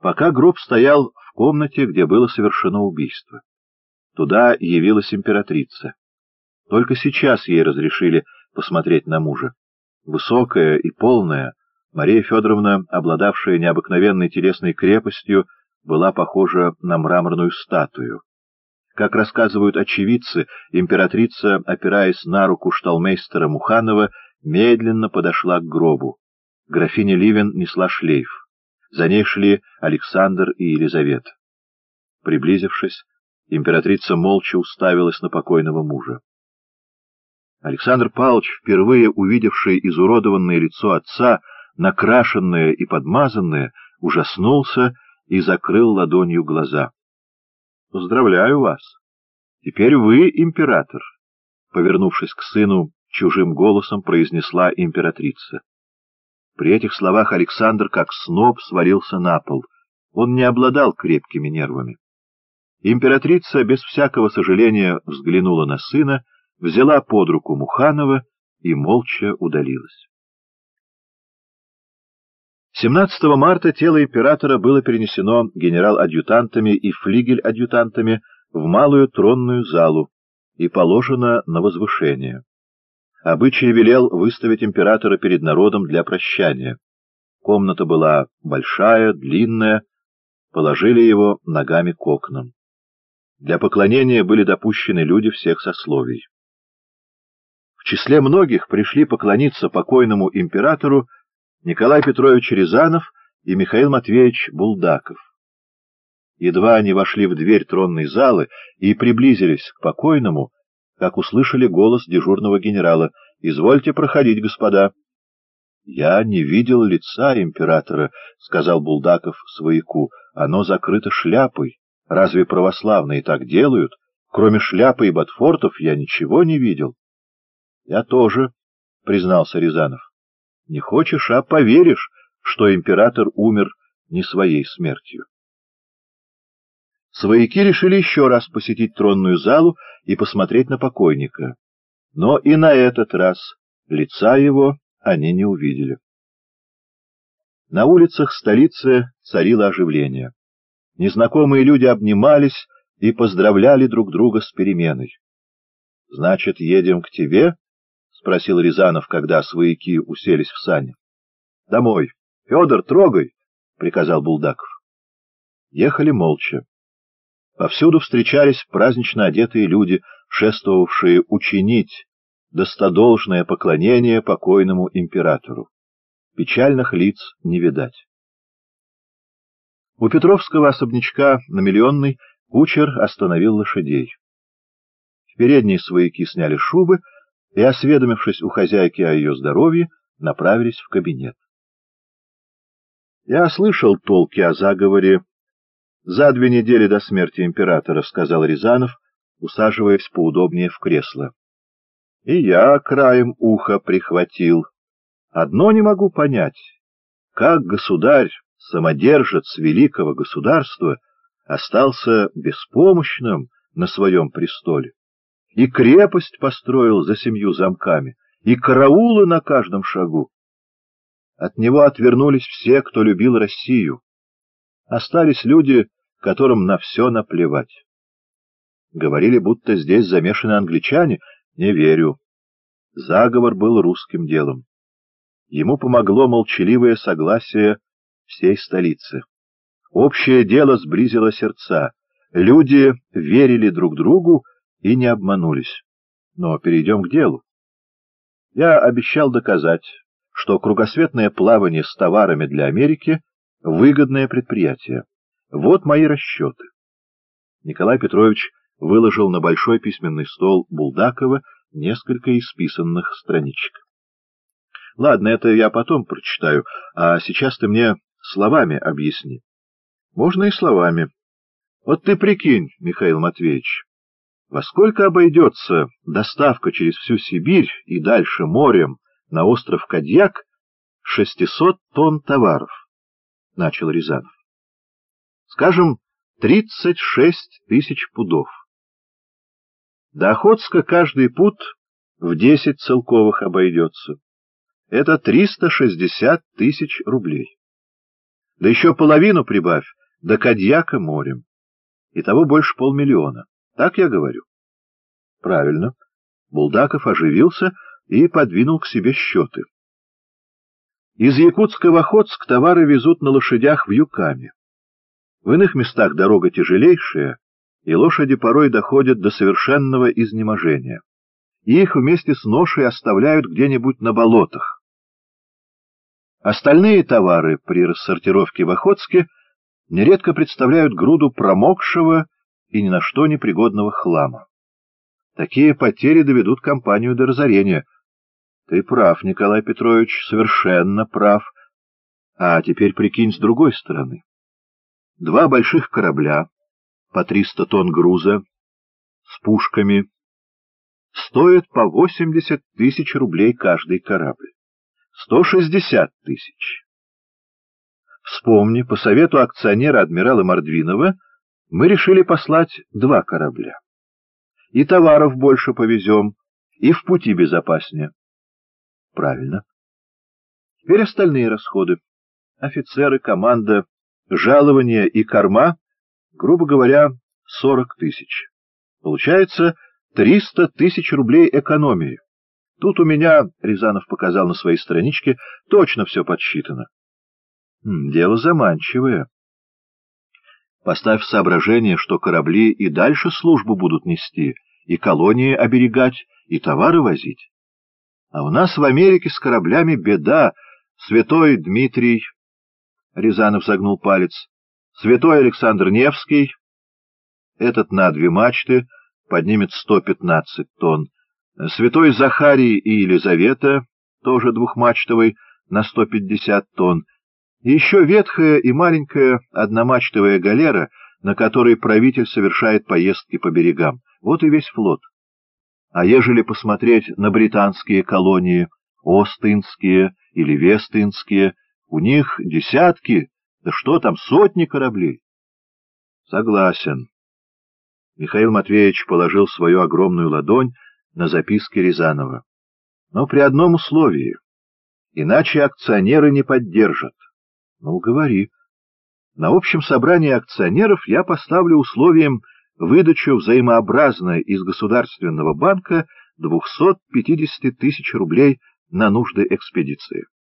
пока гроб стоял в комнате, где было совершено убийство. Туда явилась императрица. Только сейчас ей разрешили посмотреть на мужа. Высокая и полная, Мария Федоровна, обладавшая необыкновенной телесной крепостью, была похожа на мраморную статую. Как рассказывают очевидцы, императрица, опираясь на руку шталмейстера Муханова, медленно подошла к гробу. Графиня Ливен несла шлейф. За ней шли Александр и Елизавета. Приблизившись, императрица молча уставилась на покойного мужа. Александр Павлович, впервые увидевший изуродованное лицо отца, накрашенное и подмазанное, ужаснулся и закрыл ладонью глаза. — Поздравляю вас! Теперь вы император! — повернувшись к сыну, чужим голосом произнесла императрица. При этих словах Александр, как сноп, свалился на пол. Он не обладал крепкими нервами. Императрица без всякого сожаления взглянула на сына, взяла под руку Муханова и молча удалилась. 17 марта тело императора было перенесено генерал-адъютантами и флигель-адъютантами в малую тронную залу и положено на возвышение. Обычай велел выставить императора перед народом для прощания. Комната была большая, длинная, положили его ногами к окнам. Для поклонения были допущены люди всех сословий. В числе многих пришли поклониться покойному императору Николай Петрович Рязанов и Михаил Матвеевич Булдаков. Едва они вошли в дверь тронной залы и приблизились к покойному, как услышали голос дежурного генерала: «Извольте проходить, господа». «Я не видел лица императора», — сказал Булдаков свояку. «Оно закрыто шляпой. Разве православные так делают? Кроме шляпы и ботфортов я ничего не видел». «Я тоже», — признался Рязанов. «Не хочешь, а поверишь, что император умер не своей смертью». Свояки решили еще раз посетить тронную залу и посмотреть на покойника. Но и на этот раз лица его они не увидели. На улицах столицы царило оживление. Незнакомые люди обнимались и поздравляли друг друга с переменой. — Значит, едем к тебе? — спросил Рязанов, когда свояки уселись в сани. — Домой. — Федор, трогай! — приказал Булдаков. Ехали молча. Повсюду встречались празднично одетые люди, шествовавшие учинить достодолжное поклонение покойному императору. Печальных лиц не видать. У Петровского особнячка на Миллионной кучер остановил лошадей. В передней свояки сняли шубы и, осведомившись у хозяйки о ее здоровье, направились в кабинет. — Я слышал толки о заговоре за 2 недели до смерти императора, — сказал Рязанов, усаживаясь поудобнее в кресло. — И я краем уха прихватил. Одно не могу понять, как государь, самодержец великого государства, остался беспомощным на своем престоле, и крепость построил за 7 замками, и караулы на каждом шагу. От него отвернулись все, кто любил Россию. Остались люди, которым на все наплевать. Говорили, будто здесь замешаны англичане. Не верю. Заговор был русским делом. Ему помогло молчаливое согласие всей столицы. Общее дело сблизило сердца. Люди верили друг другу и не обманулись. Но перейдем к делу. Я обещал доказать, что кругосветное плавание с товарами для Америки — выгодное предприятие. Вот мои расчеты. Николай Петрович выложил на большой письменный стол Булдакова несколько исписанных страничек. — Ладно, это я потом прочитаю, а сейчас ты мне словами объясни. — Можно и словами. Вот ты прикинь, Михаил Матвеевич, во сколько обойдется доставка через всю Сибирь и дальше морем на остров Кадьяк 600 тонн товаров, — начал Рязанов. — Скажем, 36 тысяч пудов. До Охотска каждый пуд в 10 целковых обойдется. Это 360 тысяч рублей. Да еще половину прибавь, до Кадьяка морем. Итого больше 500 000. Так я говорю? Правильно. Булдаков оживился и подвинул к себе счеты. Из Якутска в Охотск товары везут на лошадях вьюками. В иных местах дорога тяжелейшая, и лошади порой доходят до совершенного изнеможения. И их вместе с ношей оставляют где-нибудь на болотах. Остальные товары при рассортировке в Охотске нередко представляют груду промокшего и ни на что непригодного хлама. Такие потери доведут компанию до разорения. Ты прав, Николай Петрович, совершенно прав. А теперь прикинь с другой стороны. 2 больших корабля, по 300 тонн груза, с пушками, стоят по 80 000 рублей каждый корабль. 160 000. Вспомни, по совету акционера адмирала Мордвинова мы решили послать 2 корабля. И товаров больше повезем, и в пути безопаснее. Правильно. Теперь остальные расходы. Офицеры, команда, жалования и корма, грубо говоря, 40 000. Получается 300 000 рублей экономии. Тут у меня, Рязанов показал на своей страничке, точно все подсчитано. Дело заманчивое. Поставь в соображение, что корабли и дальше службу будут нести, и колонии оберегать, и товары возить. А у нас в Америке с кораблями беда. Святой Дмитрий, Рязанов загнул палец, Святой Александр Невский, этот на 2 мачты, поднимет 115 тонн. Святой Захарий и Елизавета, тоже 2-мачтовый, на 150 тонн. И еще ветхая и маленькая одномачтовая галера, на которой правитель совершает поездки по берегам. Вот и весь флот. А ежели посмотреть на британские колонии, Остинские или Вестинские, у них десятки, да что там, сотни кораблей. Согласен. Михаил Матвеевич положил свою огромную ладонь на записки Рязанова. Но при одном условии. Иначе акционеры не поддержат. Ну, говори. На общем собрании акционеров я поставлю условием выдачу взаимообразно из Государственного банка 250 000 рублей на нужды экспедиции.